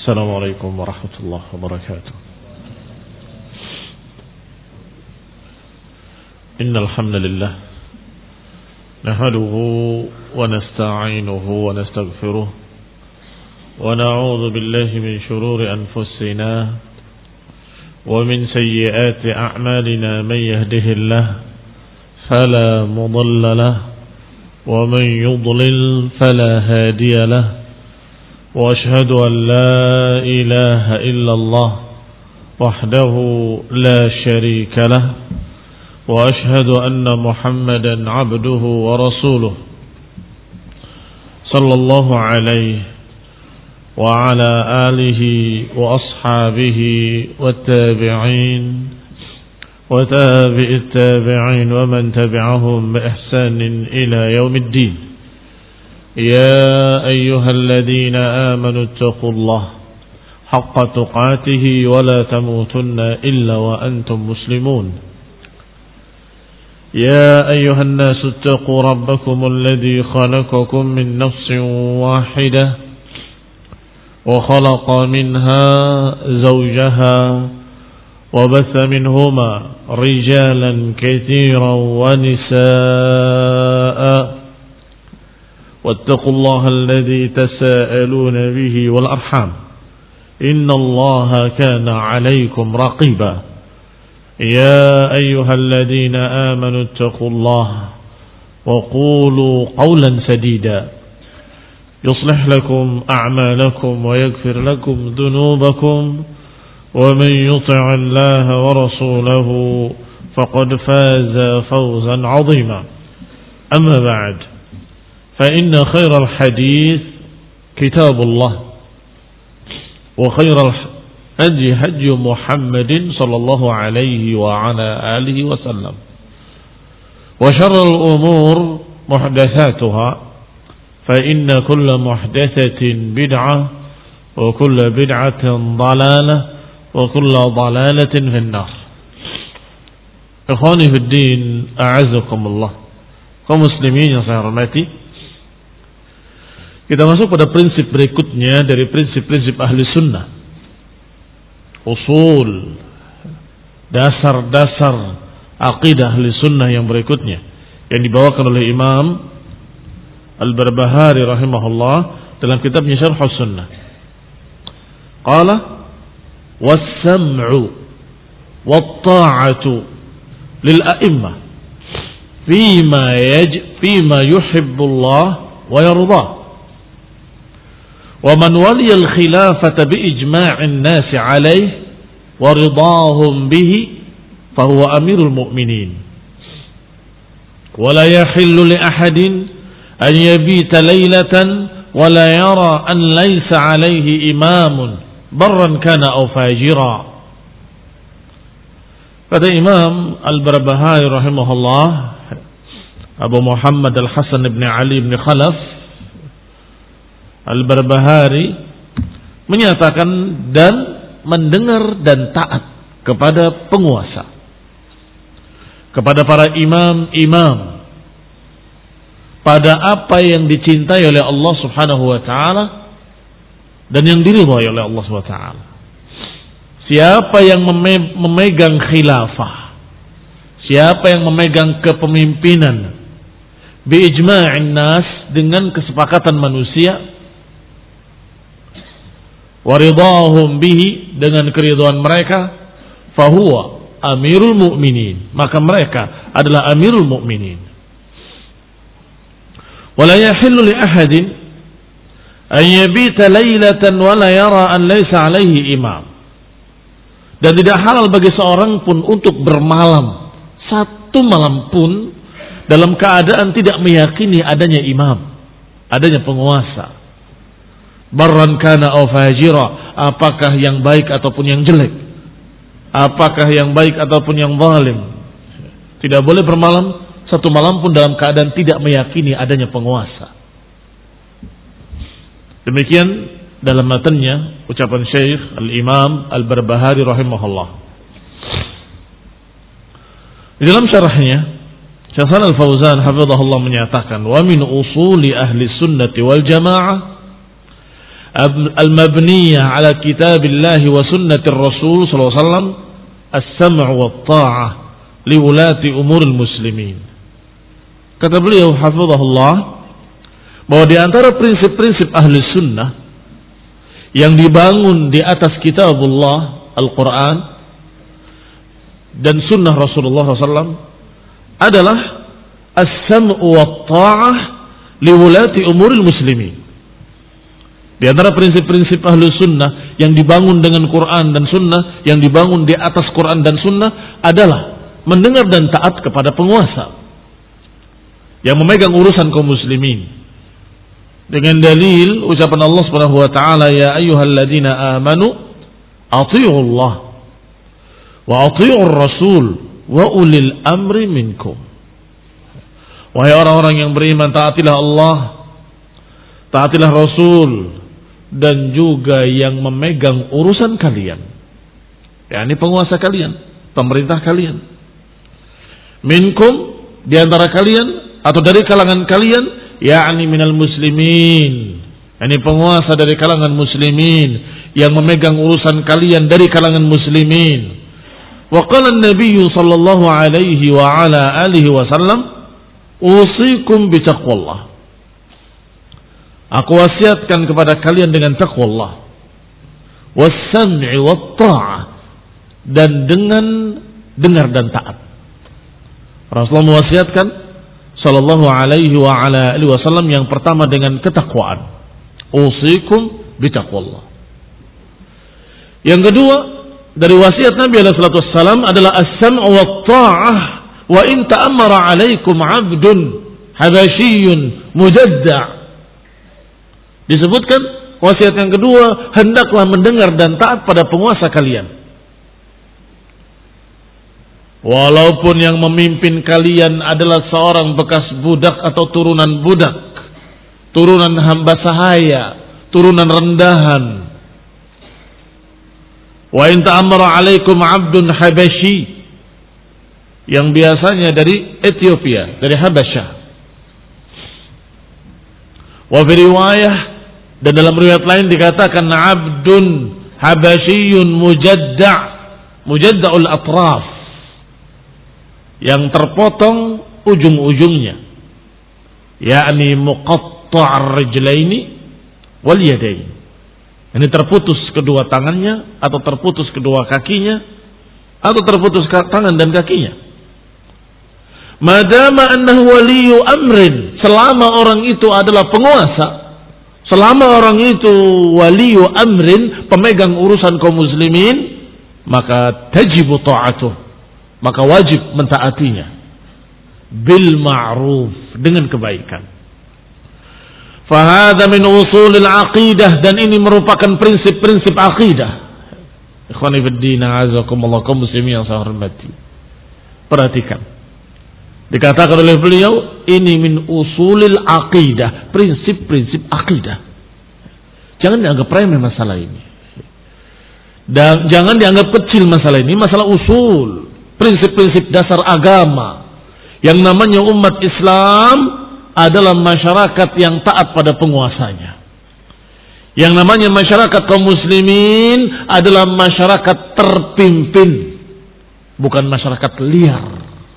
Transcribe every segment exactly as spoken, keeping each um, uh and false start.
Assalamualaikum warahmatullahi wabarakatuh. Innal hamdalillah nahmaduhu wa nasta'inuhu wa nastaghfiruh wa na'udzu billahi min shururi anfusina wa min sayyiati a'malina man yahdihillahu fala mudilla lahu wa man yudlil fala hadiya lahu وأشهد أن لا إله إلا الله وحده لا شريك له وأشهد أن محمدا عبده ورسوله صلى الله عليه وعلى آله وأصحابه والتابعين وتابع التابعين ومن تبعهم بإحسان إلى يوم الدين. يا أيها الذين آمنوا اتقوا الله حق تقاته ولا تموتن إلا وأنتم مسلمون. يا أيها الناس اتقوا ربكم الذي خلقكم من نفس واحدة وخلق منها زوجها وبث منهما رجالا كثيرا ونساء واتقوا الله الذي تساءلون به والأرحام إن الله كان عليكم رقيبا. يا أيها الذين آمنوا اتقوا الله وقولوا قولا سديدا يصلح لكم أعمالكم ويغفر لكم ذنوبكم ومن يطع الله ورسوله فقد فاز فوزا عظيما. أما بعد فإن خير الحديث كتاب الله وخير الهدي هدي محمد صلى الله عليه وعلى آله وسلم وشر الأمور محدثاتها فإن كل محدثة بدعة وكل بدعة ضلالة وكل ضلالة في النار. إخواني في الدين أعزكم الله. Kaum muslimin yang saya hormati, kita masuk pada prinsip berikutnya dari prinsip-prinsip ahli sunnah. Usul, dasar-dasar aqidah ahli sunnah yang berikutnya, yang dibawakan oleh Imam Al-Barbahari rahimahullah dalam kitabnya Syarh Sunnah. Qala was-sam'u wat-ta'atu lil-a'immah fima yaj fima yuhibbullah wa yardah. ومن ولي الخلافة بإجماع الناس عليه ورضاهم به فهو أمير المؤمنين ولا يحل لأحد أن يبيت ليلة ولا يرى أن ليس عليه إمام برا كان أو فاجرا. Kata Imam Al-Barbahari rahimahullah, Abu Muhammad Al-Hasan ibn Ali ibn Khalaf Al-Barbahari menyatakan dan mendengar dan taat kepada penguasa, kepada para imam-imam, pada apa yang dicintai oleh Allah Subhanahu wa taala dan yang diridhai oleh Allah Subhanahu wa taala. Siapa yang memegang khilafah, siapa yang memegang kepemimpinan bi ijma'in nas, dengan kesepakatan manusia, waridahum bihi, dengan keridhaan mereka, fahuwa amirul mu'minin, maka mereka adalah amirul mu'minin. Wala yahillu li ahadin an yabita laylatan wala yara an laysa alaihi imam, dan tidak halal bagi seorang pun untuk bermalam satu malam pun dalam keadaan tidak meyakini adanya imam, adanya penguasa. Barran kana aw fajira, apakah yang baik ataupun yang jelek, apakah yang baik ataupun yang zalim. Tidak boleh bermalam satu malam pun dalam keadaan tidak meyakini adanya penguasa. Demikian dalam matanya ucapan Syekh Al-Imam Al-Barbahari rahimahullah. Di dalam syarahnya Syekh Shalal Al-Fauzan hafizahullah menyatakan, wa min usuli ahli sunnati wal jamaah al-mabniyah ala kitabillahi wa sunnatir rasul sallallahu alaihi wasallam as-sam'u wat ta'ah li wulati umuril muslimin. Kata beliau hafizahullah bahwa di antara prinsip-prinsip ahli sunnah yang dibangun di atas kitabullah Al-Quran dan sunnah Rasulullah sallallahu alaihi wasallam adalah as-sam'u wa ta'ah liwulati umuril muslimin. Di antara prinsip-prinsip ahlu sunnah yang dibangun dengan Quran dan sunnah, yang dibangun di atas Quran dan sunnah adalah mendengar dan taat kepada penguasa yang memegang urusan kaum muslimin. Dengan dalil ucapan Allah Subhanahu wa taala, ya ayyuhalladzina amanu athi'ullah wa athi'ur rasul wa ulil amri minkum. Wahai orang-orang yang beriman, taatilah Allah, taatilah Rasul, dan juga yang memegang urusan kalian, yakni penguasa kalian, pemerintah kalian. Minkum, di antara kalian atau dari kalangan kalian, yakni minal muslimin, yakni penguasa dari kalangan muslimin yang memegang urusan kalian dari kalangan muslimin. Wa qala an-nabiy sallallahu alaihi wa ala alihi wasallam, usikum bitaqwallah. Aku wasiatkan kepada kalian dengan taqwallah, was-sam'i wat-tha'ah, dan dengan dengar dan taat. Rasulullah mewasiatkan sallallahu alaihi wa ala alihi wasallam yang pertama dengan ketakwaan. Usikum bitaqwallah. Yang kedua dari wasiat Nabi alaihi salatu wassalam adalah as-sam'u wat-tha'ah wa in ta'ammara 'alaikum 'abdun habasyiyyun mujadda'. Disebutkan wasiat yang kedua, hendaklah mendengar dan taat pada penguasa kalian. Walaupun yang memimpin kalian adalah seorang bekas budak atau turunan budak, turunan hamba sahaya, turunan rendahan. Wa in ta'ammara 'alaikum 'abdun habasyi, yang biasanya dari Ethiopia, dari Habasyah. Wa fi riwayah, dan dalam riwayat lain dikatakan abdun habasyiyun mujadda', mujadda'ul atraf, yang terpotong ujung-ujungnya, yakni muqatta'ar rijlaini wal yadain. Ini terputus kedua tangannya atau terputus kedua kakinya atau terputus tangan dan kakinya. Madama annahu waliyu amrin, selama orang itu adalah penguasa, selama orang itu waliyu amrin, pemegang urusan kaum muslimin, maka tajibu ta'atuh, maka wajib mentaatinya bil ma'ruf, dengan kebaikan. Fahadha min usulil aqidah, dan ini merupakan prinsip-prinsip aqidah. Ikhwani fiddin, a'azakumullah, kaum muslimin yang saya hormati. Perhatikan. Dikatakan oleh beliau, ini min usulil aqidah, prinsip-prinsip aqidah. Jangan dianggap remeh masalah ini. Dan jangan dianggap kecil masalah ini, masalah usul, prinsip-prinsip dasar agama. Yang namanya umat Islam adalah masyarakat yang taat pada penguasanya. Yang namanya masyarakat kaum muslimin adalah masyarakat terpimpin, bukan masyarakat liar.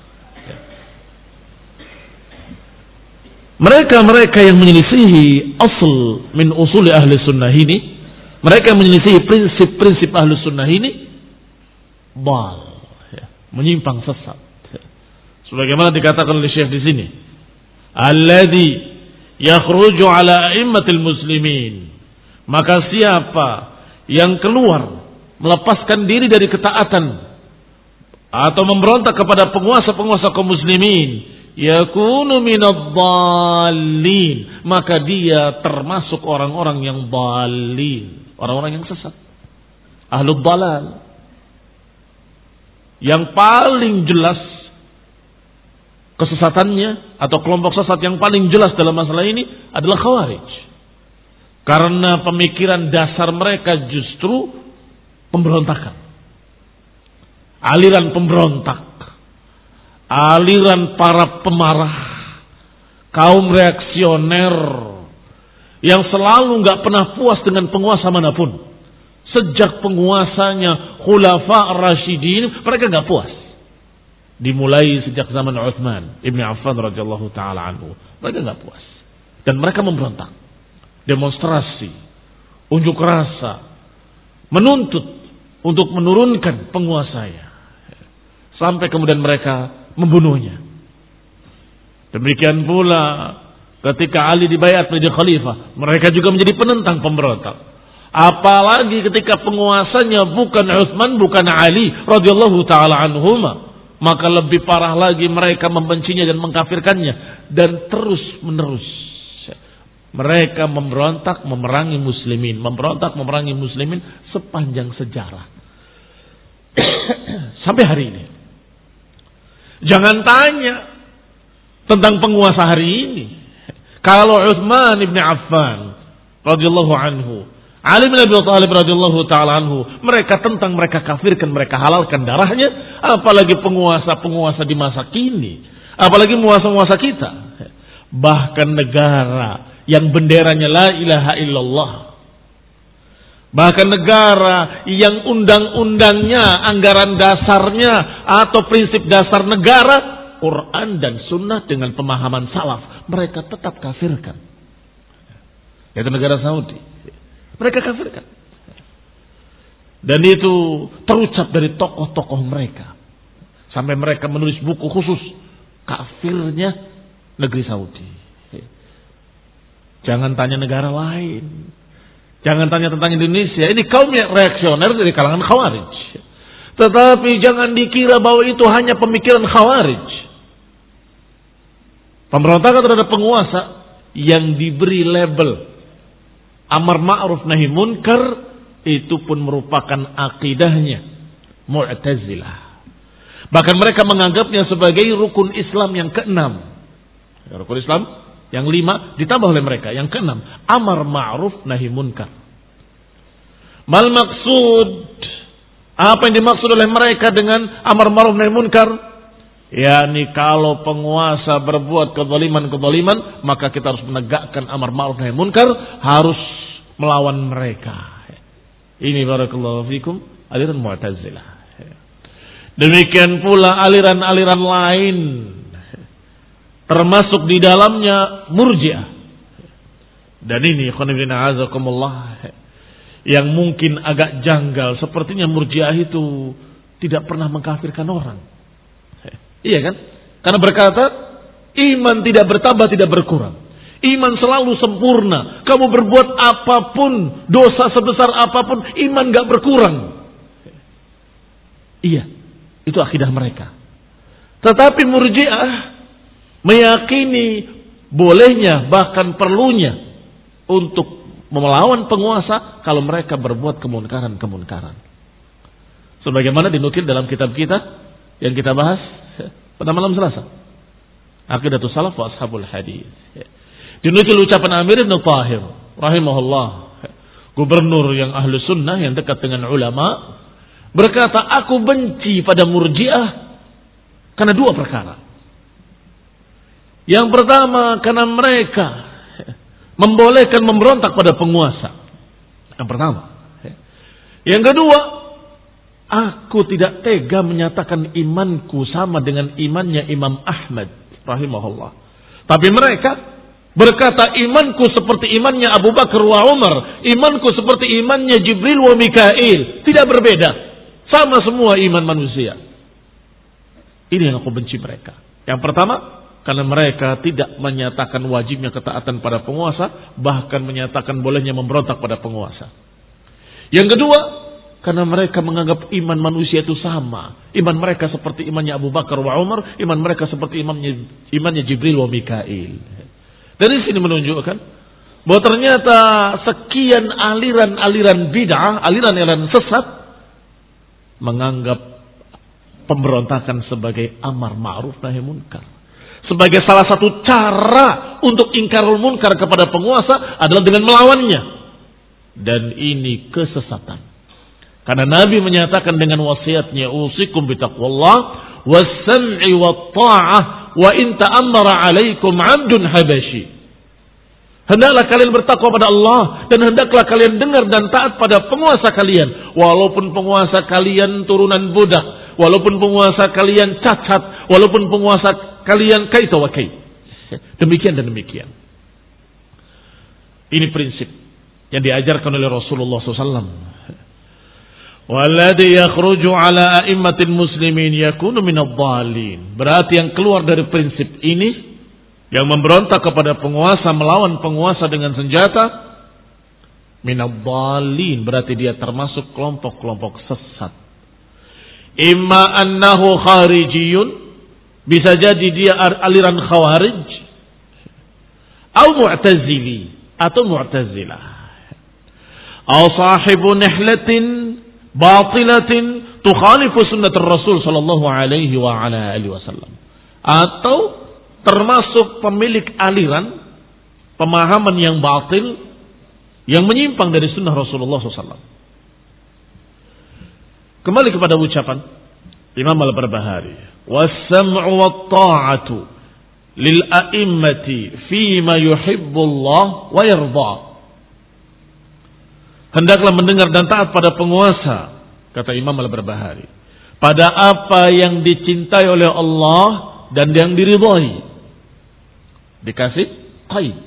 Mereka-mereka yang menyelisihi asal min usuli ahli sunnah ini, mereka yang menyelisihi prinsip-prinsip ahli sunnah ini, bal, ya, menyimpang sesat. Ya. Sebagaimana dikatakan oleh Syekh di sini, alladzi yakhruju ala a'immatil muslimin, maka siapa yang keluar melepaskan diri dari ketaatan atau memberontak kepada penguasa-penguasa kaum muslimin, yakunu minadh-dhallin, maka dia termasuk orang-orang yang dhalin, orang-orang yang sesat, ahlud dhalal. Yang paling jelas kesesatannya atau kelompok sesat yang paling jelas dalam masalah ini adalah Khawarij, karena pemikiran dasar mereka justru pemberontakan, aliran pemberontak, aliran para pemarah, kaum reaksioner yang selalu nggak pernah puas dengan penguasa manapun. Sejak penguasanya Khulafa Ar-Rasyidin, mereka nggak puas. Dimulai sejak zaman Utsman Ibn Affan radhiyallahu taala anhu, mereka nggak puas dan mereka memberontak, demonstrasi, unjuk rasa, menuntut untuk menurunkan penguasanya, sampai kemudian mereka membunuhnya. Demikian pula ketika Ali dibayat menjadi khalifah, mereka juga menjadi penentang pemberontak. Apalagi ketika penguasanya bukan Utsman, bukan Ali radhiyallahu taala anhuma, maka lebih parah lagi mereka membencinya dan mengkafirkannya, dan terus menerus mereka memberontak memerangi muslimin, memberontak memerangi muslimin sepanjang sejarah sampai hari ini. Jangan tanya tentang penguasa hari ini. Kalau Utsman ibn Affan radhiyallahu anhu, Ali bin Abi Thalib radhiyallahu taala anhu, mereka tentang, mereka kafirkan, mereka halalkan darahnya, apalagi penguasa-penguasa di masa kini, apalagi penguasa-penguasa kita. Bahkan negara yang benderanya la ilaha illallah, bahkan negara yang undang-undangnya, anggaran dasarnya atau prinsip dasar negara Quran dan Sunnah dengan pemahaman salaf, mereka tetap kafirkan. Yaitu negara Saudi, mereka kafirkan. Dan itu terucap dari tokoh-tokoh mereka, sampai mereka menulis buku khusus kafirnya negeri Saudi. Jangan tanya negara lain, jangan tanya tentang Indonesia. Ini kaum yang reaksioner dari kalangan Khawarij. Tetapi jangan dikira bahwa itu hanya pemikiran Khawarij. Pemberontakan terhadap penguasa yang diberi label amar ma'ruf nahi munkar, itu pun merupakan akidahnya Mu'tazilah. Bahkan mereka menganggapnya sebagai rukun Islam yang keenam. Rukun Islam yang lima ditambah oleh mereka yang keenam, amar ma'ruf nahi munkar. Mal maksud, apa yang dimaksud oleh mereka dengan amar ma'ruf nahi munkar? yakni kalau penguasa berbuat kezaliman-kezaliman, maka kita harus menegakkan amar ma'ruf nahi munkar, harus melawan mereka. Ini barakallahu fikum aliran Mu'tazilah. Demikian pula aliran-aliran lain, termasuk di dalamnya Murji'ah. Dan ini khonibina azakumullah, yang mungkin agak janggal. Sepertinya Murji'ah itu tidak pernah mengkafirkan orang. Iya kan? Karena berkata iman tidak bertambah, tidak berkurang. Iman selalu sempurna. Kamu berbuat apapun, dosa sebesar apapun, iman gak berkurang. Iya, itu akidah mereka. Tetapi Murji'ah meyakini bolehnya, bahkan perlunya untuk melawan penguasa kalau mereka berbuat kemunkaran-kemunkaran. Sebagaimana dinukil dalam kitab kita yang kita bahas pada malam Selasa, Aqidatus Salaf wa Ashabul Hadis. Dinukil ucapan Amir Ibn Tahir rahimahullah, gubernur yang ahlu sunnah yang dekat dengan ulama, berkata, aku benci pada Murji'ah karena dua perkara. Yang pertama, karena mereka membolehkan memberontak pada penguasa. Yang pertama. Yang kedua, aku tidak tega menyatakan imanku sama dengan imannya Imam Ahmad rahimahullah. Tapi mereka berkata, imanku seperti imannya Abu Bakar wa Umar, imanku seperti imannya Jibril wa Mikail. Tidak berbeda, sama semua iman manusia. Ini yang aku benci mereka. Yang pertama, karena mereka tidak menyatakan wajibnya ketaatan pada penguasa, bahkan menyatakan bolehnya memberontak pada penguasa. Yang kedua, karena mereka menganggap iman manusia itu sama. Iman mereka seperti imannya Abu Bakar wa Umar, iman mereka seperti imannya, imannya Jibril wa Mikail. Dari sini menunjukkan bahwa ternyata sekian aliran-aliran bid'ah, aliran-aliran sesat menganggap pemberontakan sebagai amar ma'ruf nahi munkar, sebagai salah satu cara untuk ingkarul munkar kepada penguasa adalah dengan melawannya. Dan ini kesesatan. Karena Nabi menyatakan dengan wasiatnya, usikum bitaqwallah was-sam'i wat-ta'ah wa in ta'ammara 'alaikum 'abdun habashi. Hendaklah kalian bertakwa pada Allah dan hendaklah kalian dengar dan taat pada penguasa kalian. Walaupun penguasa kalian turunan budak, walaupun penguasa kalian cacat, walaupun penguasa kalian kaita wa kait. Demikian dan demikian. Ini prinsip yang diajarkan oleh Rasulullah shallallahu alaihi wasallam. Walladhi yakhruju ala a'immatil muslimin yakunu minadh dhalin. Berarti yang keluar dari prinsip ini, yang memberontak kepada penguasa, melawan penguasa dengan senjata, minadh dhalin, berarti dia termasuk kelompok-kelompok sesat. Imma annahu kharijiyun, bisa jadi dia aliran khawarij, atau mu'tazili, atau mu'tazilah, atau sahibu nihlatin batilatin tukhalifu sunnatur Rasul sallallahu alaihi wa ala alihi wasallam, atau termasuk pemilik aliran pemahaman yang batil yang menyimpang dari sunnah Rasulullah shallallahu alaihi wasallam. Kembali kepada ucapan Imam Al-Barbahari, was-sam'u wat-ta'atu lil a'immati fima yuhibbullah wa yarda. Hendaklah mendengar dan taat pada penguasa, kata Imam Al-Barbahari, pada apa yang dicintai oleh Allah dan yang diridhai. Dikasih qaid.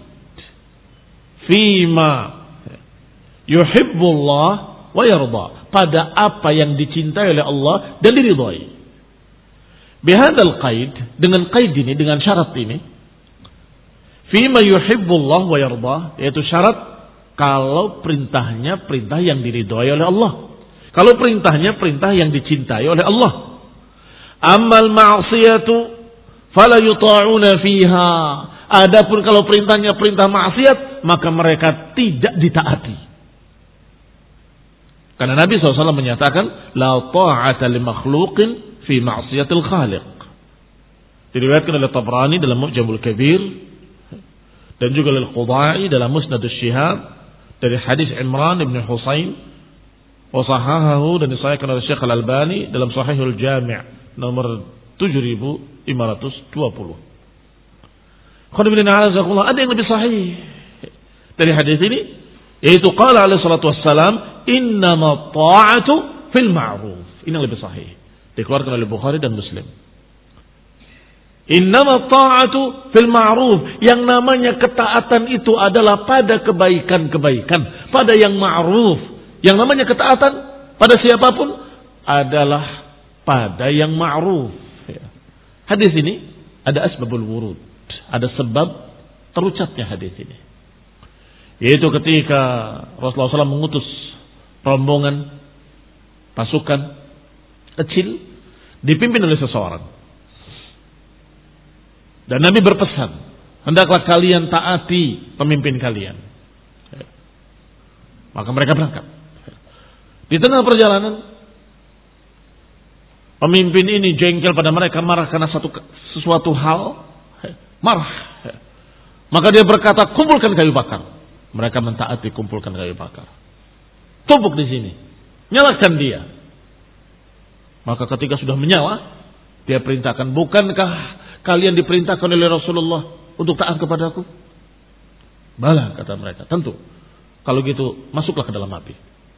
Fima yuhibbullah wa yarda. Pada apa yang dicintai oleh Allah dan diridhai. Bihadzal qaid, dengan qaid ini, dengan syarat ini. Fima yuhibbullah wa yarda, yaitu syarat kalau perintahnya perintah yang diridhai oleh Allah. Kalau perintahnya perintah yang dicintai oleh Allah. Amal ma'siyatu fala yuta'una fiha. Adapun kalau perintahnya perintah maksiat, maka mereka tidak ditaati. Karena Nabi shallallahu alaihi wasallam menyatakan, la ta'ata li makhluqin fi ma'siyatil khaliq. Diriwayatkan oleh Tabrani dalam Mu'jamul Kabir, dan juga oleh Al-Qudai dalam Musnad Ash-Shihab, dari hadis Imran bin Husain, wa sahahahu, dan disahihkan oleh Syekh Al-Albani dalam Sahihul Jami' nomor tujuh ribu lima ratus dua puluh. Ada yang lebih sahih dari hadis ini, yaitu qala alaihi salatu wassalam, innama ta'atu fil ma'ruf. Ini yang lebih sahih, dikeluarkan oleh Bukhari dan Muslim. Innama ta'atu fil ma'ruf, yang namanya ketaatan itu adalah pada kebaikan-kebaikan, pada yang ma'ruf. Yang namanya ketaatan pada siapapun adalah pada yang ma'ruf. Hadis ini ada asbabul wurud, ada sebab terucapnya hadis ini, yaitu ketika Rasulullah shallallahu alaihi wasallam mengutus rombongan pasukan kecil dipimpin oleh seseorang. Dan Nabi berpesan, hendaklah kalian taati pemimpin kalian. Maka mereka berangkat. Di tengah perjalanan, pemimpin ini jengkel pada mereka, marah karena satu sesuatu hal, marah. Maka dia berkata, kumpulkan kayu bakar. Mereka mentaati, kumpulkan kayu bakar. Tumpuk di sini, nyalakan dia. Maka ketika sudah menyala, dia perintahkan, bukankah kalian diperintahkan oleh Rasulullah untuk taat kepadaku? Bala, kata mereka, tentu. Kalau gitu, masuklah ke dalam api.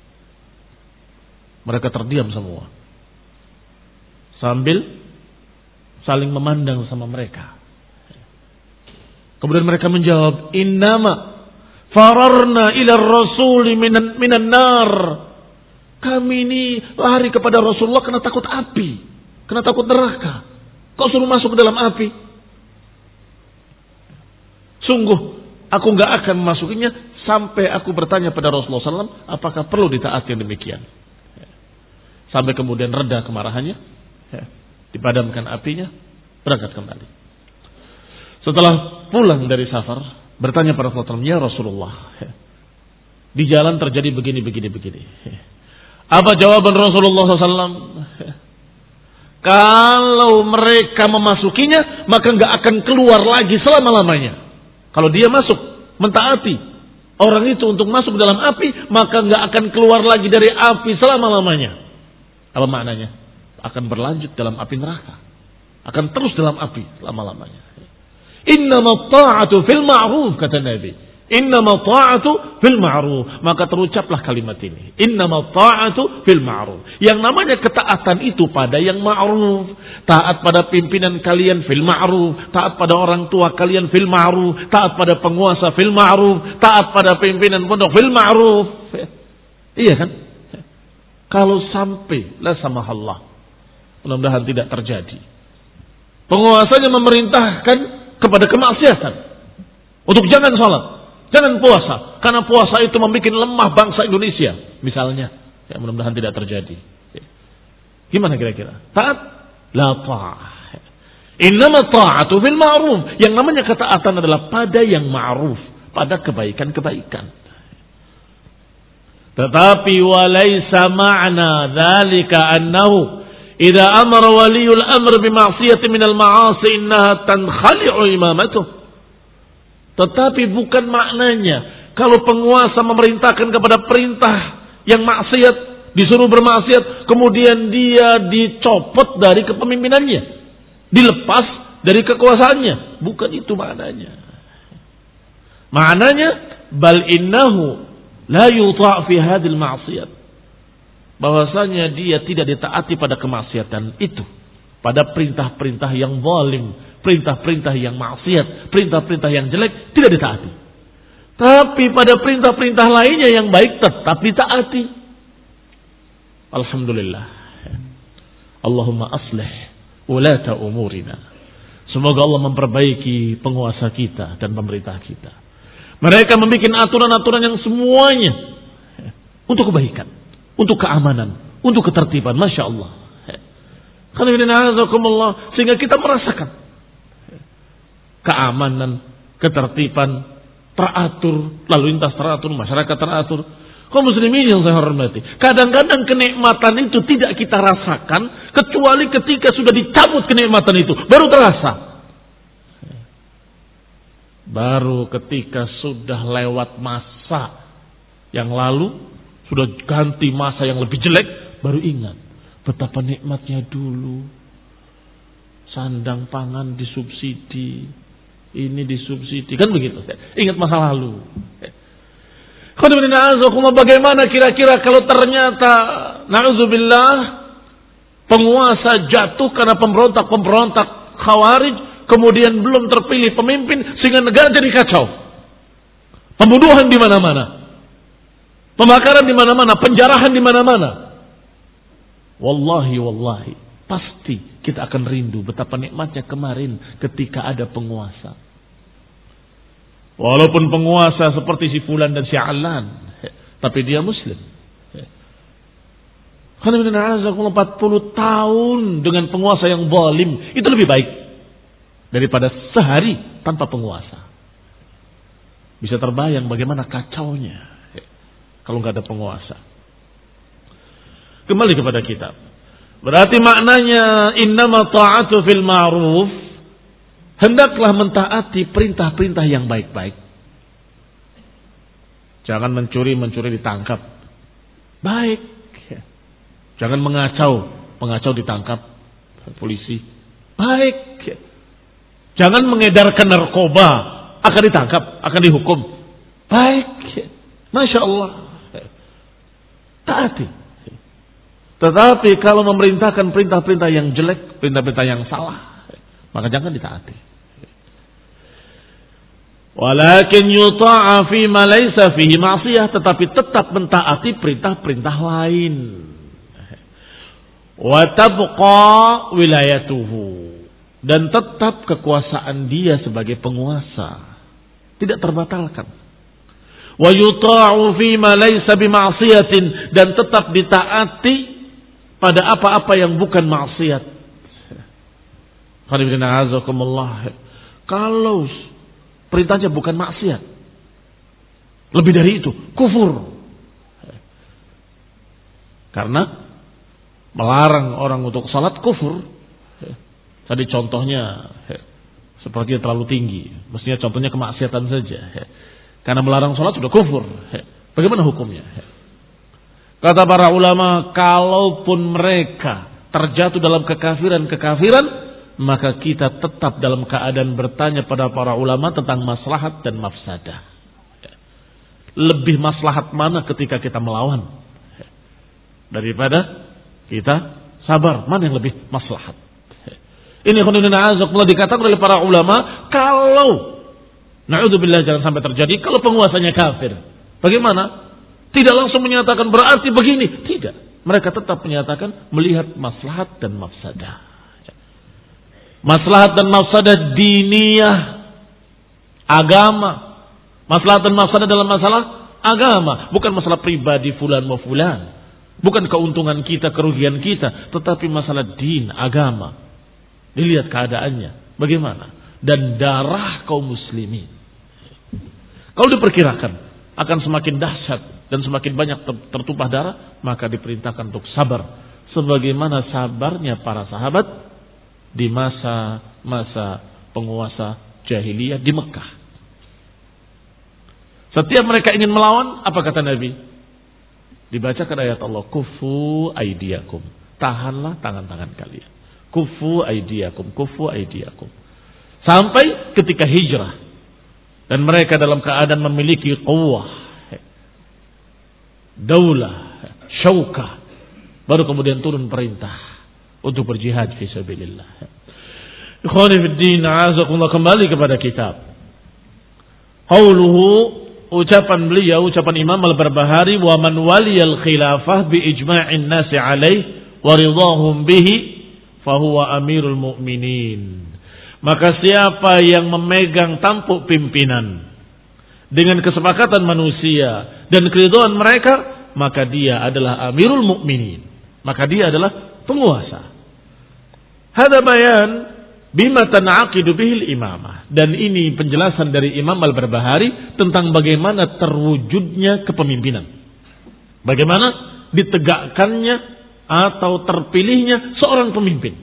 Mereka terdiam semua, sambil saling memandang sama mereka. Kemudian mereka menjawab, innama fararna ila rasuli minan, minan nar. Kami ini lari kepada Rasulullah karena takut api, karena takut neraka. Kau suruh masuk ke dalam api. Sungguh, aku gak akan memasukinya sampai aku bertanya pada Rasulullah shallallahu alaihi wasallam, apakah perlu ditaati demikian. Sampai kemudian reda kemarahannya, dipadamkan apinya, berangkat kembali. Setelah pulang dari safar, bertanya pada Rasulullah shallallahu alaihi wasallam, ya Rasulullah, di jalan terjadi begini, begini, begini. Apa jawaban Rasulullah shallallahu alaihi wasallam? Kalau mereka memasukinya, maka nggak akan keluar lagi selama-lamanya. Kalau dia masuk, mentaati orang itu untuk masuk dalam api, maka nggak akan keluar lagi dari api selama-lamanya. Apa maknanya? Akan berlanjut dalam api neraka. Akan terus dalam api selama-lamanya. Innama ta'atu fil ma'ruf, kata Nabi. Innama ta'atu fil ma'ruf. Maka terucaplah kalimat ini. Innama ta'atu fil ma'ruf. Yang namanya ketaatan itu pada yang ma'ruf. Taat pada pimpinan kalian fil ma'ruf. Taat pada orang tua kalian fil ma'ruf. Taat pada penguasa fil ma'ruf. Taat pada pimpinan pondok fil ma'ruf. Iya kan? Kalau sampai la samahallah, mudah-mudahan tidak terjadi, penguasanya memerintahkan kepada kemaksiatan untuk jangan salat, jangan puasa, karena puasa itu membuat lemah bangsa Indonesia, misalnya. Ya, mudah-mudahan tidak terjadi. Gimana kira-kira? Taat? La ta'ah. Innama ta'atu fil ma'ruf. Yang namanya ketaatan adalah pada yang ma'ruf, pada kebaikan-kebaikan. Tetapi walaysa ma'na dzalika annahu idza amara waliyul amr bima'siyati minal ma'asi innaha tankhali'u imamatuh. Tetapi bukan maknanya kalau penguasa memerintahkan kepada perintah yang maksiat, disuruh bermaksiat, kemudian dia dicopot dari kepemimpinannya, dilepas dari kekuasaannya. Bukan itu maknanya. Maknanya bal innahu la yuta' fi hadhil ma'siyat. Bahwasanya dia tidak ditaati pada kemaksiatan itu, pada perintah-perintah yang zalim, perintah-perintah yang maksiat, perintah-perintah yang jelek tidak ditaati. Tapi pada perintah-perintah lainnya yang baik tetap ditaati. Alhamdulillah. Allahumma aslih ulata umurina. Semoga Allah memperbaiki penguasa kita dan pemerintah kita. Mereka membuat aturan-aturan yang semuanya untuk kebaikan, untuk keamanan, untuk ketertiban. Masya Allah. Sehingga kita merasakan keamanan, ketertiban, teratur, lalu lintas teratur, masyarakat teratur. Kaum muslimin yang saya hormati, kadang-kadang kenikmatan itu tidak kita rasakan kecuali ketika sudah dicabut kenikmatan itu, baru terasa. Baru ketika sudah lewat masa yang lalu, sudah ganti masa yang lebih jelek, baru ingat betapa nikmatnya dulu. Sandang pangan disubsidi, ini disubsidi, kan begitu. Ingat masa lalu. Bagaimana kira-kira kalau ternyata na'udzubillah penguasa jatuh karena pemberontak-pemberontak Khawarij, kemudian belum terpilih pemimpin sehingga negara jadi kacau. Pembunuhan di mana-mana. Pembakaran di mana-mana, penjarahan di mana-mana. Wallahi wallahi, pasti kita akan rindu betapa nikmatnya kemarin ketika ada penguasa. Walaupun penguasa seperti si fulan dan si alan, tapi dia muslim. Karena empat puluh tahun dengan penguasa yang zalim itu lebih baik daripada sehari tanpa penguasa. Bisa terbayang bagaimana kacaunya kalau nggak ada penguasa. Kembali kepada kitab. Berarti maknanya innama ta'atu fil ma'ruf, hendaklah mentaati perintah-perintah yang baik-baik. Jangan mencuri-mencuri ditangkap. Baik. Jangan mengacau, pengacau ditangkap polisi. Baik. Jangan mengedarkan narkoba, akan ditangkap, akan dihukum. Baik. Masya Allah. Taati. Tetapi kalau memerintahkan perintah-perintah yang jelek, perintah-perintah yang salah, maka jangan ditaati. Walakin yuta'a fi ma laysa fihi ma'siyah, tetapi tetap mentaati perintah-perintah lain. Wa tabqa wilayatuhu, dan tetap kekuasaan dia sebagai penguasa tidak terbatalkan. Wa yuta'u fi ma laysa bima'siyatin, dan tetap ditaati pada apa-apa yang bukan maksiat. Kalau perintahnya bukan maksiat, lebih dari itu kufur. Karena melarang orang untuk salat kufur. Tadi contohnya seperti terlalu tinggi, mestinya contohnya kemaksiatan saja. Karena melarang salat sudah kufur. Bagaimana hukumnya? Kata para ulama, kalaupun mereka terjatuh dalam kekafiran-kekafiran, maka kita tetap dalam keadaan bertanya pada para ulama tentang maslahat dan mafsadah. Lebih maslahat mana ketika kita melawan daripada kita sabar? Mana yang lebih maslahat? Ini khonidina azakullah dikatakan oleh para ulama, kalau na'udzubillah jangan sampai terjadi, kalau penguasanya kafir, bagaimana? Tidak langsung menyatakan berarti begini, tidak. Mereka tetap menyatakan melihat maslahat dan mafsadah. Maslahat dan mafsadah diniyah, agama. Maslahat dan mafsadah dalam masalah agama, bukan masalah pribadi fulan mau fulan, bukan keuntungan kita, kerugian kita, tetapi masalah din, agama. Dilihat keadaannya bagaimana dan darah kaum muslimin. Kalau diperkirakan akan semakin dahsyat dan semakin banyak tertumpah darah, maka diperintahkan untuk sabar sebagaimana sabarnya para sahabat di masa-masa penguasa jahiliyah di Mekah. Setiap mereka ingin melawan, apa kata Nabi? Dibacakan ayat Allah, kufu aidiakum, tahanlah tangan-tangan kalian. Kufu aidiakum, kufu aidiakum. Sampai ketika hijrah dan mereka dalam keadaan memiliki quwwah, daulah, syaukah, baru kemudian turun perintah untuk berjihad fi sabilillah. Ikhwani fid din, a'azakumullah, kembali kepada kitab. Qauluhu, ucapan beliau, ucapan Imam Al-Barbahari, wa man waliyal khilafah bi ijma'in nasi alaih wa ridahum bihi fahuwa amirul mu'minin. Maka siapa yang memegang tampuk pimpinan dengan kesepakatan manusia dan keridhaan mereka, maka dia adalah amirul mu'minin, maka dia adalah penguasa. Hada bayan bima tan'aqidu bihil imamah. Dan ini penjelasan dari Imam Al-Barbahari tentang bagaimana terwujudnya kepemimpinan, bagaimana ditegakkannya atau terpilihnya seorang pemimpin.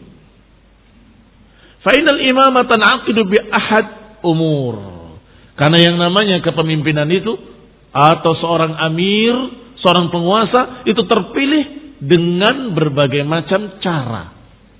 Fa innal imamah tan'aqidu bi ahad umur. Karena yang namanya kepemimpinan itu atau seorang amir, seorang penguasa itu terpilih dengan berbagai macam cara.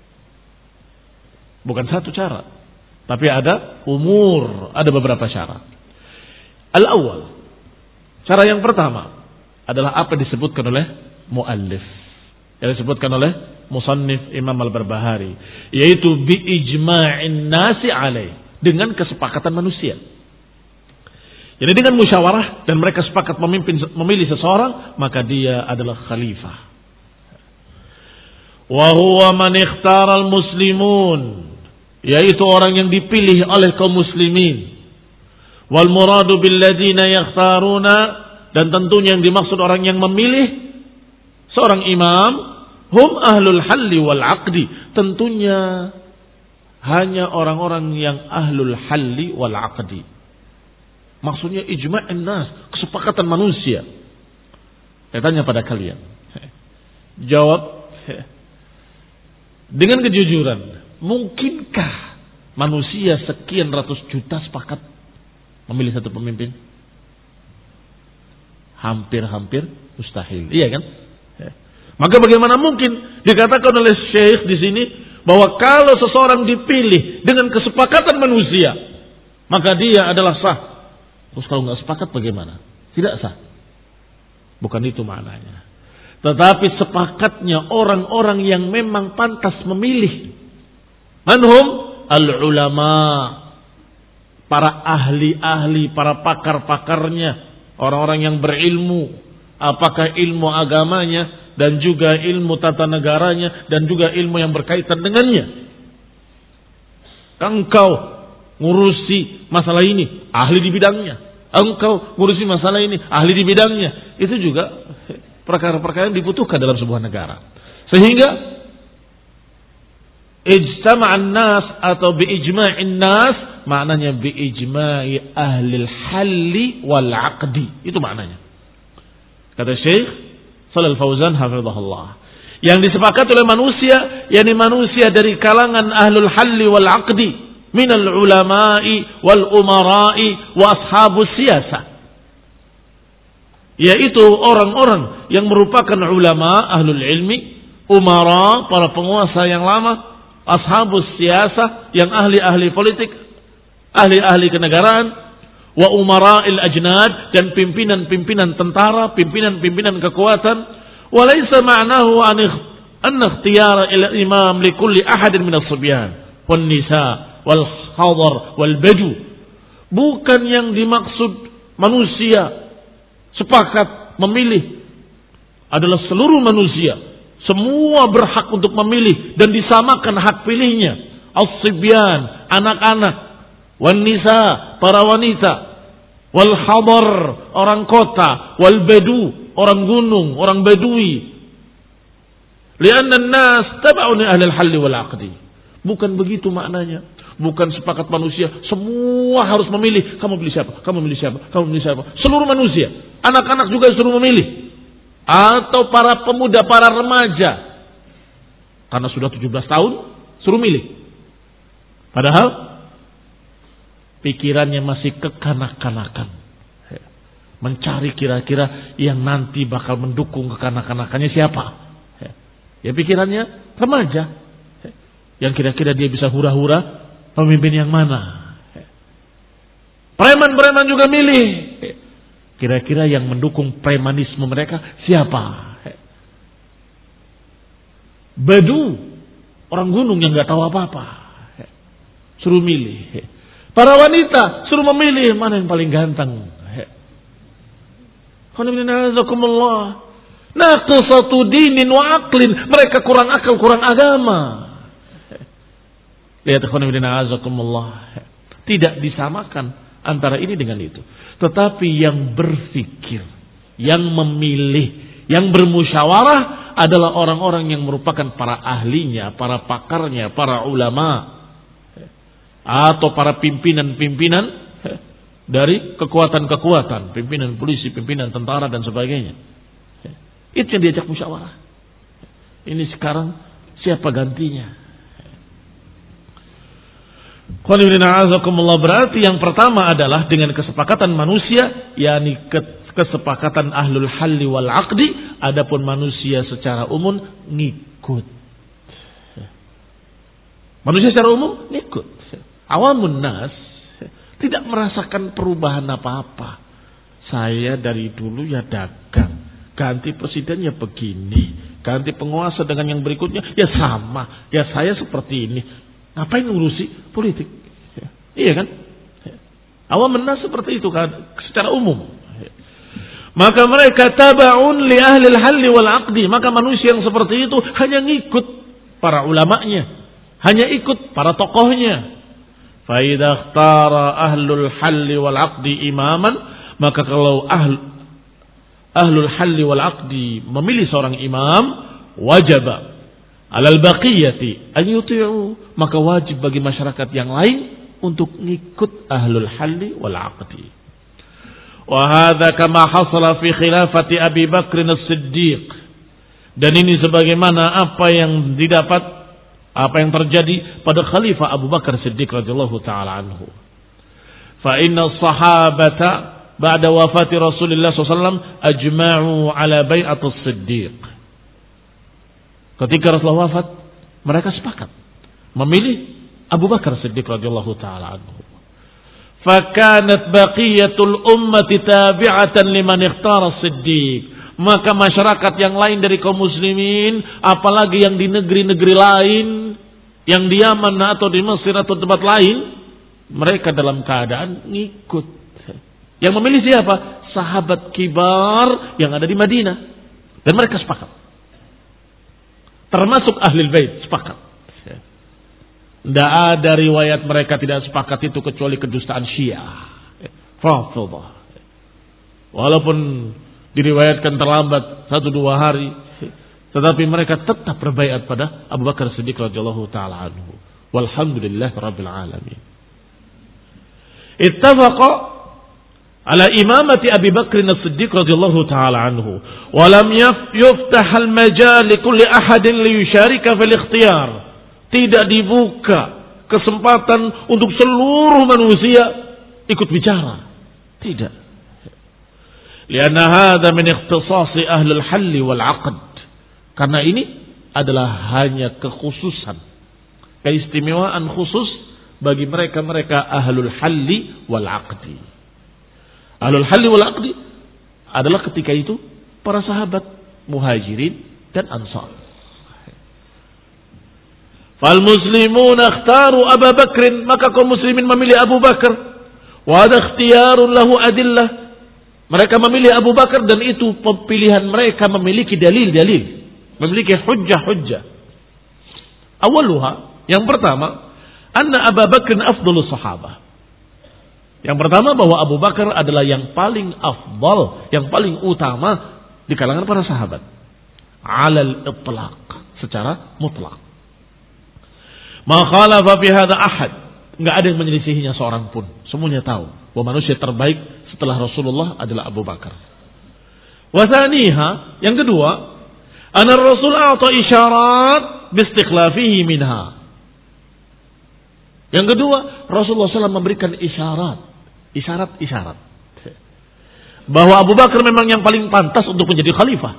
Bukan satu cara, tapi ada umur, ada beberapa cara. Al-awwal, cara yang pertama adalah apa disebutkan oleh muallif, yang disebutkan oleh musannif Imam Al-Barbahari, yaitu bi ijma'in nasi alaih, dengan kesepakatan manusia. Jadi dengan musyawarah dan mereka sepakat memimpin, memilih seseorang, maka dia adalah khalifah. Wa huwa man ikhtara al-muslimun, yaitu orang yang dipilih oleh kaum muslimin. Wal muradu bil ladina yakhtaruna, dan tentunya yang dimaksud orang yang memilih seorang imam, hum ahlul halli wal aqdi, tentunya hanya orang-orang yang ahlul halli wal aqdi. Maksudnya ijma'in nas, kesepakatan manusia. Saya tanya pada kalian, jawab dengan kejujuran, mungkinkah manusia sekian ratus juta sepakat memilih satu pemimpin? Hampir-hampir mustahil, iya kan? Maka bagaimana mungkin dikatakan oleh Syekh di sini bahwa kalau seseorang dipilih dengan kesepakatan manusia, maka dia adalah sah. Terus kalau nggak sepakat bagaimana? Tidak sah. Bukan itu maknanya. Tetapi sepakatnya orang-orang yang memang pantas memilih. Manhum al-ulama, para ahli-ahli, para pakar-pakarnya, orang-orang yang berilmu, apakah ilmu agamanya dan juga ilmu tata negaranya dan juga ilmu yang berkaitan dengannya. Engkau ngurusi masalah ini, ahli di bidangnya. Engkau ngurusi masalah ini, ahli di bidangnya. Itu juga perkara-perkara yang dibutuhkan dalam sebuah negara. Sehingga ijtama'an nas atau biijma'in nas, maknanya biijma'i ahlil halli wal aqdi. Itu maknanya. Kata Syekh Shalal Fauzan hafizahullah, yang disepakati oleh manusia, yakni manusia dari kalangan ahlul halli wal aqdi, minal ulama'i wal umara'i wa ashabus siyasah, yaitu orang-orang yang merupakan ulama, ahlul ilmi, umara, para penguasa yang lama, ashabus siyasah, yang ahli-ahli politik, ahli-ahli kenegaraan, wa umara'il ajnad, dan pimpinan-pimpinan tentara, pimpinan-pimpinan kekuatan. Wa laysa ma'nahu an ikhtiyara ila imam li kulli ahadin min as-subyan wan nisa wal hadar wal badu. Bukan yang dimaksud manusia sepakat memilih adalah seluruh manusia. Semua berhak untuk memilih dan disamakan hak pilihnya. As-sibyan, anak-anak, wan nisa, para wanita, wal hadar, orang kota, wal badu, orang gunung, orang badui. Lianna an-nas tab'un ahli al-hal wal 'aqdi. Bukan begitu maknanya. Bukan sepakat manusia semua harus memilih. Kamu pilih siapa? Kamu pilih siapa? Kamu pilih siapa? Seluruh manusia, anak-anak juga suruh memilih. Atau para pemuda, para remaja, karena sudah tujuh belas tahun, suruh milih. Padahal pikirannya masih kekanak-kanakan, mencari kira-kira yang nanti bakal mendukung kekanak-kanakannya siapa. Ya pikirannya remaja, yang kira-kira dia bisa hura-hura pemimpin yang mana. Preman-preman juga milih. Kira-kira yang mendukung premanisme mereka siapa? Badu, orang gunung yang nggak tahu apa-apa, suruh milih. Para wanita suruh memilih mana yang paling ganteng. Naqsatu dinin wa aqlin, mereka kurang akal, kurang agama. Lihat tidak disamakan antara ini dengan itu. Tetapi yang berfikir, yang memilih, yang bermusyawarah adalah orang-orang yang merupakan para ahlinya, para pakarnya, para ulama, atau para pimpinan-pimpinan dari kekuatan-kekuatan, pimpinan polisi, pimpinan tentara dan sebagainya. Itu yang diajak musyawarah. Ini sekarang siapa gantinya? Berarti yang pertama adalah dengan kesepakatan manusia, yakni kesepakatan ahlul halli wal aqdi. Adapun manusia secara umum ngikut. Manusia secara umum ngikut. Awamun nas tidak merasakan perubahan apa-apa. Saya dari dulu ya dagang, ganti presiden ya begini, ganti penguasa dengan yang berikutnya ya sama, ya saya seperti ini. Ngapain ngurusi politik? Ya. Iya kan? Ya. Awam menas seperti itu kan, secara umum. Ya. Maka mereka taba'un li ahli al-halli wal 'aqdi. Maka manusia yang seperti itu hanya ngikut para ulamanya, hanya ikut para tokohnya. Fa idza ikhtara ahlul halli wal 'aqdi imaman, maka kalau ahl ahlul halli wal 'aqdi memilih seorang imam, wajaba alal baqiyati an yuti'u, maka wajib bagi masyarakat yang lain untuk ngikut ahlul halli wal 'aqdi. Wa hadza kama hasala fi khilafati Abi Bakr as-Siddiq. Dan ini sebagaimana apa yang didapat, apa yang terjadi pada Khalifah Abu Bakar Siddiq radhiyallahu taala anhu. Fa inna sahabata ba'da wafati Rasulullah sallallahu alaihi wasallam ajma'u ala bai'atus Siddiq. Ketika Rasulullah wafat, mereka sepakat memilih Abu Bakar Siddiq radhiyallahu taala anhu. Fakanat baqiyatul ummati tabi'atan liman ikhtara Siddiq. Maka masyarakat yang lain dari kaum muslimin, apalagi yang di negeri-negeri lain, yang di Yaman atau di Mesir atau tempat lain, mereka dalam keadaan ngikut. Yang memilih siapa? Sahabat kibar yang ada di Madinah. Dan mereka sepakat. Termasuk ahli bait sepakat. Tidak ada riwayat mereka tidak sepakat itu kecuali kedustaan Syiah, Rafidhah. Walaupun diriwayatkan terlambat satu dua hari, tetapi mereka tetap berbaiat pada Abu Bakar Siddiq radhiyallahu taala anhu. Walhamdulillah rabbil alamin. Ittafaqa ala imamati Abi Bakr as-Siddiq radhiyallahu taala anhu wa lam yuftah al-majal li kulli ahadin li yusharika fil ikhtiyar. Tidak dibuka kesempatan untuk seluruh manusia ikut bicara. Tidak. Lianna hadha min ikhtisasi ahli al-hall wal 'aqd. Karena ini adalah hanya kekhususan, keistimewaan khusus bagi mereka-mereka ahlul halli wal 'aqdi. Ahlul halli wal aqdi adalah ketika itu para sahabat Muhajirin dan Ansar. Fal muslimuna ikhtaru Abu Bakr, maka kaum muslimin memilih Abu Bakar. Wa ada ikhtiyarun lahu adillah. Mereka memilih Abu Bakar dan itu pilihan mereka memiliki dalil-dalil, memiliki hujjah-hujjah. Awaluha, yang pertama, anna Abu Bakr afdalus sahabah. Yang pertama bahwa Abu Bakar adalah yang paling afdal, yang paling utama di kalangan para sahabat. Alal itlaq, secara mutlak. Ma khalafa fi hadha ahad. Enggak ada yang menyelisihinya seorang pun. Semuanya tahu bahwa manusia terbaik setelah Rasulullah adalah Abu Bakar. Wa thaniha, yang kedua, anna Rasul a'ta isyarat bi istikhlafihi minha. Yang kedua, Rasulullah sallallahu alaihi wasallam memberikan isyarat, isyarat-isyarat bahwa Abu Bakar memang yang paling pantas untuk menjadi khalifah.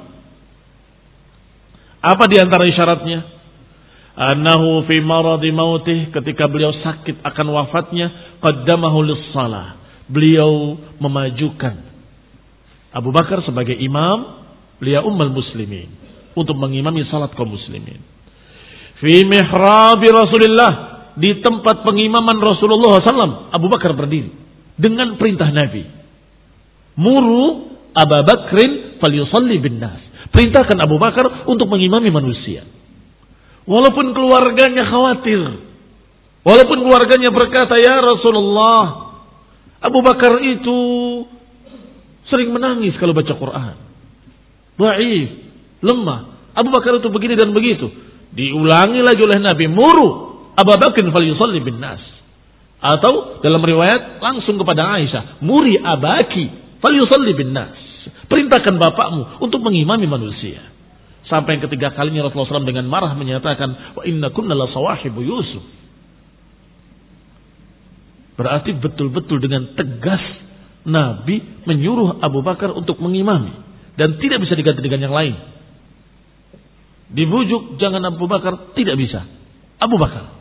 Apa di antara isyaratnya? Annahu fi maradi mautih, ketika beliau sakit akan wafatnya, qaddamahu lis-shalah. Beliau memajukan Abu Bakar sebagai imam, beliau ummul muslimin, untuk mengimami salat kaum muslimin. Fi mihrabi Rasulillah, di tempat pengimaman Rasulullah sallallahu alaihi wasallam, Abu Bakar berdiri dengan perintah Nabi. Muru Abu Bakrin falyusalli bin nas. Perintahkan Abu Bakar untuk mengimami manusia. Walaupun keluarganya khawatir, walaupun keluarganya berkata, ya Rasulullah, Abu Bakar itu sering menangis kalau baca Quran, dhaif, lemah. Abu Bakar itu begini dan begitu. Diulangi lagi oleh Nabi, muru Abu Bakr falyusalli bin nas. Atau dalam riwayat langsung kepada Aisyah, muri abaki falyusalli bin nas. Perintahkan bapakmu untuk mengimami manusia. Sampai yang ketiga kalinya Rasulullah shallallahu alaihi wasallam dengan marah menyatakan, wa innakunna la sawahibu Yusuf. Berarti betul-betul dengan tegas Nabi menyuruh Abu Bakar untuk mengimami. Dan tidak bisa diganti dengan yang lain. Dibujuk jangan Abu Bakar, tidak bisa. Abu Bakar.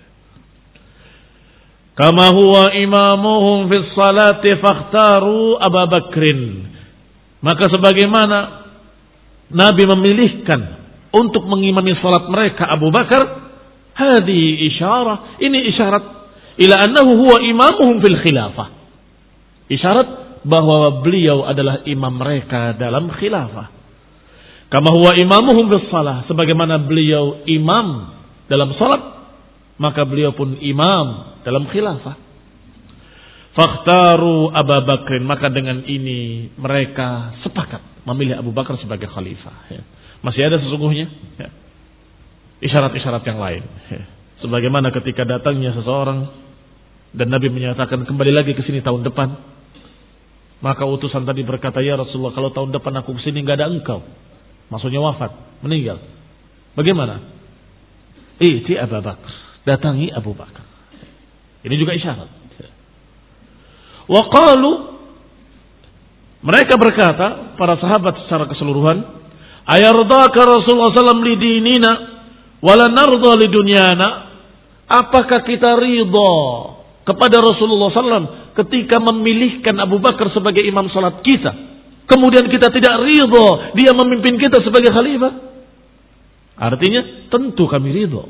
Kama huwa imamuhum fis salati fakhtaru Abu Bakrin. Maka sebagaimana Nabi memilihkan untuk mengimami salat mereka Abu Bakar, hadhi isyarah, ini isyarat ila annahu huwa imamuhum fil khilafah. Isyarat bahwa beliau adalah imam mereka dalam khilafah. Kama huwa imamuhum fis shalah, sebagaimana beliau imam dalam salat, maka beliau pun imam dalam khilafah. Fakhtaru Abu Bakrin, maka dengan ini mereka sepakat memilih Abu Bakar sebagai khalifah. Ya. Masih ada sesungguhnya ya, isyarat-isyarat yang lain. Ya. Sebagaimana ketika datangnya seseorang dan Nabi menyatakan kembali lagi ke sini tahun depan, maka utusan tadi berkata, ya Rasulullah, kalau tahun depan aku ke sini nggak ada engkau, maksudnya wafat, meninggal, bagaimana? Iti Abu Bakar, datangi Abu Bakar. Ini juga isyarat. Wa qalu, mereka berkata, para sahabat secara keseluruhan, ayardaka Rasulullah sallallahu alaihi wasallam li dinina wala narda li dunyana. Apakah kita ridha kepada Rasulullah sallallahu alaihi wasallam ketika memilihkan Abu Bakar sebagai imam salat kita, kemudian kita tidak ridha dia memimpin kita sebagai khalifah? Artinya tentu kami ridha.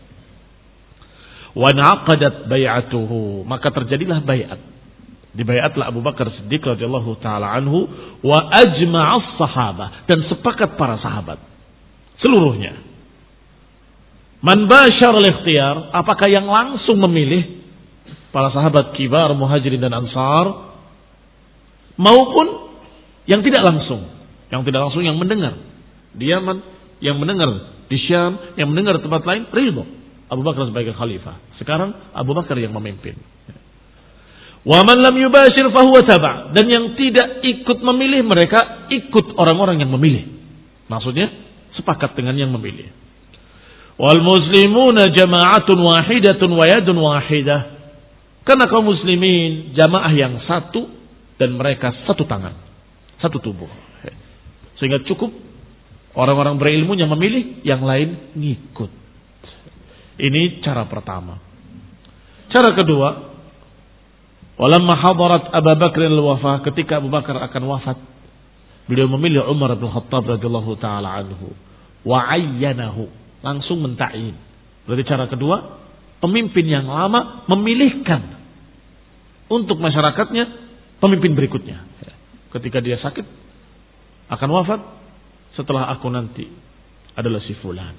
Wa naqadat bai'atuhu, maka terjadilah bai'at. Dibaiatlah Abu Bakar Siddiq radhiyallahu taala anhu wa ajma'as sahabah, dan sepakat para sahabat seluruhnya. Man basyar al-ikhtiyar, apakah yang langsung memilih? Para sahabat kibar Muhajirin dan Ansar, maupun yang tidak langsung. Yang tidak langsung yang mendengar di Yaman, yang mendengar di Syam, yang mendengar di tempat lain, ridho Abu Bakar sebagai khalifah. Sekarang Abu Bakar yang memimpin. Wa man lam yubashir fahuwa taba', dan yang tidak ikut memilih, mereka ikut orang-orang yang memilih. Maksudnya sepakat dengan yang memilih. Wal muslimuna jama'atun wahidatun wa yadun wahidah. Karena kaum muslimin jamaah yang satu dan mereka satu tangan, satu tubuh. Sehingga cukup orang-orang berilmu yang memilih, yang lain ngikut. Ini cara pertama. Cara kedua, Walamma hadarat Abu Bakr al-wafah, ketika Abu Bakar akan wafat, beliau memilih Umar bin Khattab radhiyallahu taala anhu wa ayyanahu, langsung mentakyin. Berarti cara kedua, pemimpin yang lama memilihkan untuk masyarakatnya pemimpin berikutnya. Ketika dia sakit akan wafat, setelah aku nanti adalah si fulan.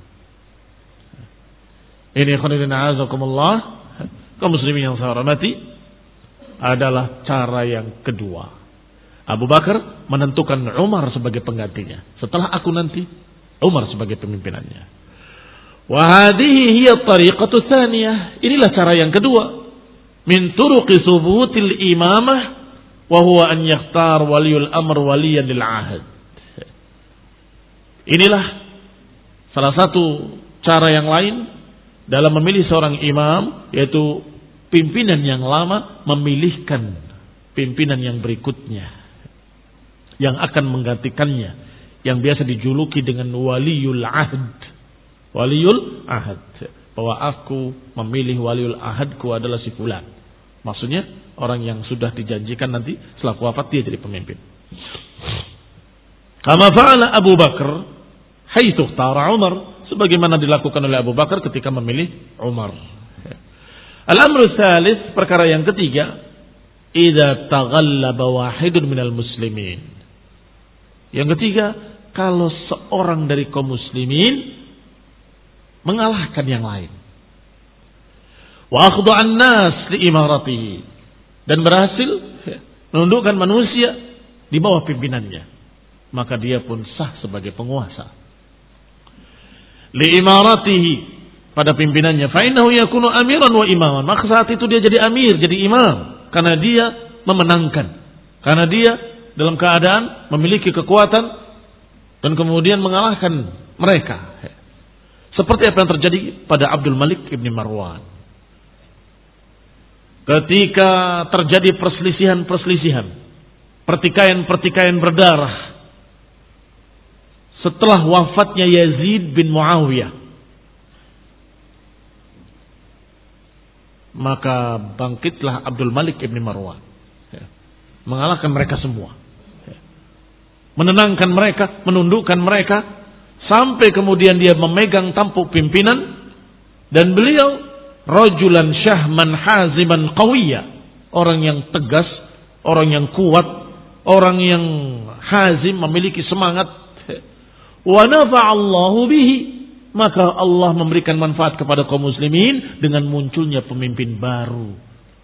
Ini khonidina azakumullah, kaum muslimin yang saya hormati, adalah cara yang kedua. Abu Bakar menentukan Umar sebagai penggantinya. Setelah aku nanti, Umar sebagai pemimpinannya. Wa hadhihi hiya tariqatu tsaniyah. Inilah cara yang kedua. Min turuqi subutil imamah wa huwa an yakhtar waliyul amr waliyan lil ahad. Inilah salah satu cara yang lain dalam memilih seorang imam, yaitu pimpinan yang lama memilihkan pimpinan yang berikutnya yang akan menggantikannya, yang biasa dijuluki dengan waliyul ahad. Waliyul ahad, bahwa aku memilih waliyul ahadku adalah si fulan. Maksudnya orang yang sudah dijanjikan nanti setelah wafat dia jadi pemimpin. Kama fa'ala Abu Bakar haitsu ikhtara Umar, sebagaimana dilakukan oleh Abu Bakar ketika memilih Umar. Al-amru tsalits, perkara yang ketiga, idza taghallaba wahidun minal muslimin. Yang ketiga, kalau seorang dari kaum muslimin mengalahkan yang lain. Wa akhda'an nas li imaratihi, dan berhasil menundukkan manusia di bawah pimpinannya, maka dia pun sah sebagai penguasa. Li imaratihi, pada pimpinannya, fa innahu yakunu amiran wa imaman, maka saat itu dia jadi amir, jadi imam, karena dia memenangkan, karena dia dalam keadaan memiliki kekuatan dan kemudian mengalahkan mereka. Seperti apa yang terjadi pada Abdul Malik ibn Marwan. Ketika terjadi perselisihan-perselisihan, pertikaian-pertikaian berdarah setelah wafatnya Yazid bin Muawiyah, maka bangkitlah Abdul Malik ibn Marwan, mengalahkan mereka semua, menenangkan mereka, menundukkan mereka, sampai kemudian dia memegang tampuk pimpinan, dan beliau rajulan syahman haziman qawiyya, orang yang tegas, orang yang kuat, orang yang hazim, memiliki semangat. Wa nafa'allahu bihi, maka Allah memberikan manfaat kepada kaum muslimin dengan munculnya pemimpin baru.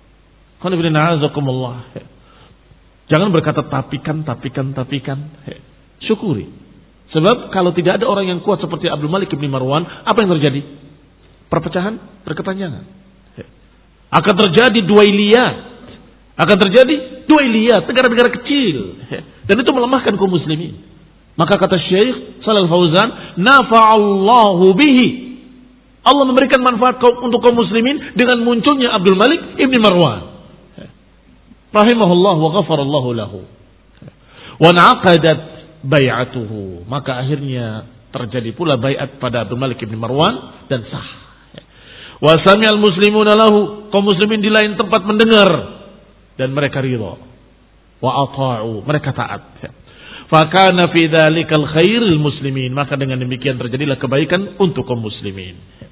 Jangan berkata tapikan, tapikan, tapikan. Syukuri. Sebab kalau tidak ada orang yang kuat seperti Abdul Malik bin Marwan, apa yang terjadi? Perpecahan, berkepanjangan. Akan terjadi duailiyat. Akan terjadi duailiyat, negara-negara kecil. Dan itu melemahkan kaum muslimin. Maka kata Syekh Shalal Fauzan, nafa'allahu bihi, Allah memberikan manfaat untuk kaum muslimin dengan munculnya Abdul Malik ibn Marwan, rahimahullah wa ghafarallahu lahu, wa naqadat bai'atuhu, maka akhirnya terjadi pula bai'at pada Abdul Malik ibn Marwan dan sah. Wa sami'al muslimuna lahu, kaum muslimin di lain tempat mendengar dan mereka ridha, wa ata'u, mereka taat. Fakana fi dzalikal khairil muslimin, maka dengan demikian terjadilah kebaikan untuk kaum muslimin.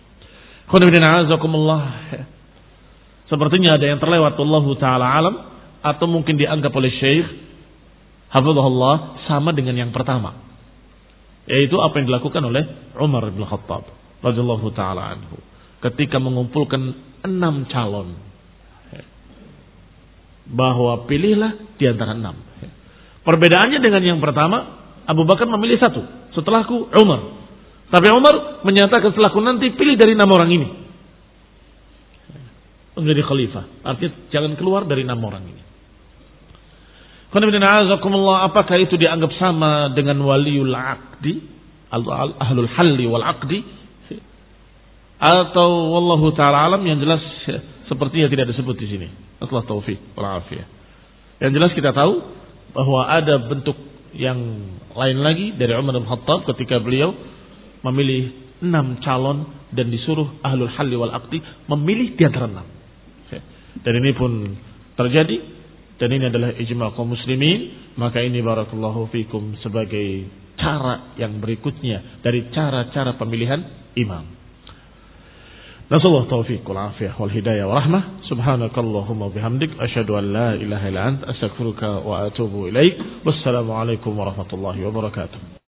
Sepertinya ada yang terlewat, wallahu taala alam, atau mungkin dianggap oleh Syekh hafizahullah sama dengan yang pertama, yaitu apa yang dilakukan oleh Umar bin Khattab radhiyallahu taala anhu ketika mengumpulkan enam calon, bahwa pilihlah di antara enam. Perbedaannya dengan yang pertama, Abu Bakar memilih satu, setelahku Umar. Tapi Umar menyatakan setelahku nanti pilih dari enam orang ini menjadi khalifah. Artinya jangan keluar dari enam orang ini. Apakah itu dianggap sama dengan waliul aqdi, ahlul halli wal aqdi, atau wallahu taala alam? Yang jelas sepertinya tidak disebut di sini. Allah taufik wal afiyah. Yang jelas kita tahu bahwa ada bentuk yang lain lagi dari Umar bin Khattab ketika beliau memilih enam calon dan disuruh ahlul halli wal aqdi memilih di antara enam. Dan ini pun terjadi dan ini adalah ijma' kaum muslimin, maka ini barakallahu fikum sebagai cara yang berikutnya dari cara-cara pemilihan imam. Nasallahu taufiq wal afiyah wal hidayah wa rahmah. Subhanakallahumma bihamdik asyhadu an la ilaha illa anta astaghfiruka wa atubu ilaik. Wassalamu alaikum warahmatullahi wabarakatuh.